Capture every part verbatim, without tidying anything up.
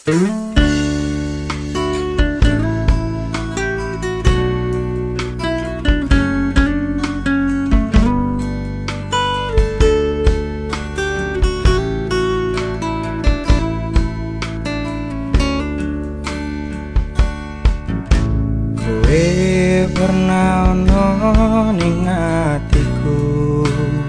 Kowe pernah ono ning atiku,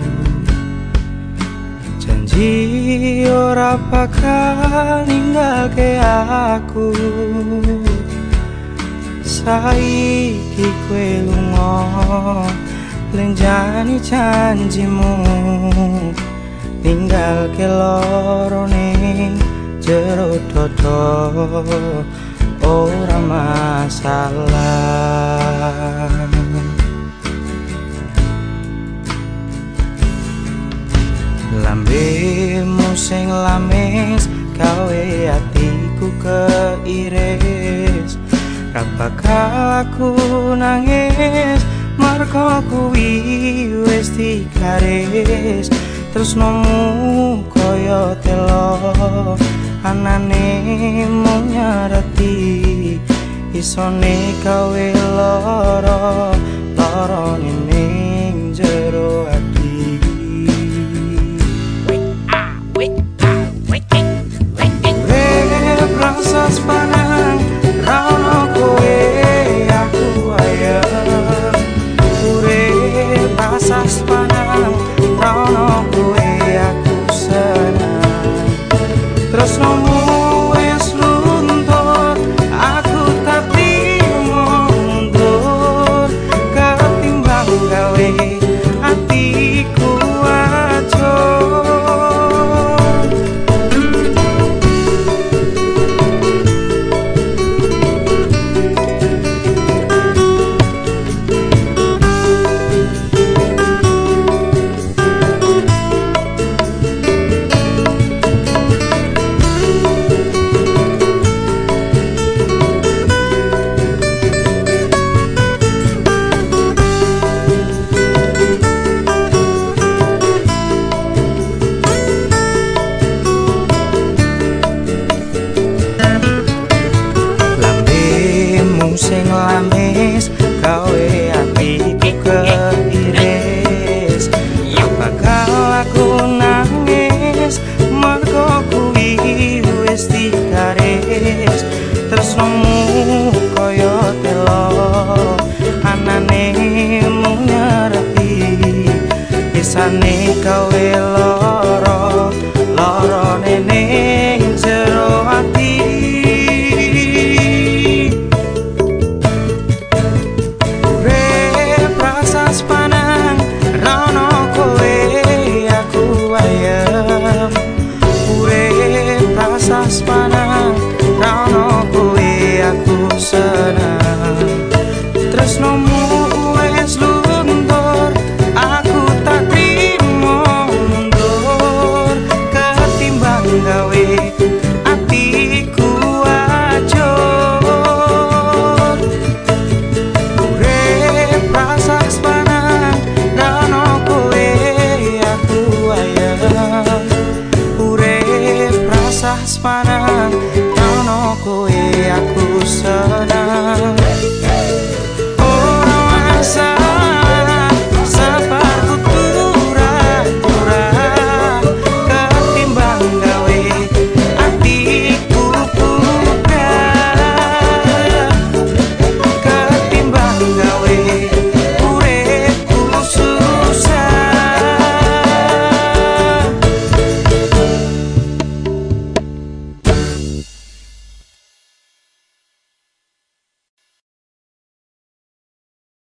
janji ora bakal ninggalke aku. Saiki kowe lunga lenjani janjimu, ninggalke loro ning jero dodo. Ora masalah, lambemu sing lamis gawe atiku keiris. Ra bakal aku nangis mergo kuwi wis digaris. Tresnomu kaya telo anane mung nyareti, isone gawe lara lara ning jero ati. Urip rasa sepanang ra ono kowe aku ayem. Urip rasa sepanang ra ono kowe aku senang. Tresnomu wis luntur, aku tak trimo mundur. Ketimbang gawe atiku acur. Sing lamis gawe atiku keiris. Bakal aku nangis mergo kuwi wis digaris. Tresnomu kaya telo anane mung nyareti, isane gawe lara lara ning jero ati. Sepanang ra ono kowe aku ayem. Urip rasa sepanang ra ono kowe aku senang. Tresnomu wis luntur, aku tak trimo mundur. Ketimbang gawe atiku acur. Urip rasa sepanang ra ono kowe aku ayem. Urip rasa sepanang ra ono kowe aku senang. Ora masalah.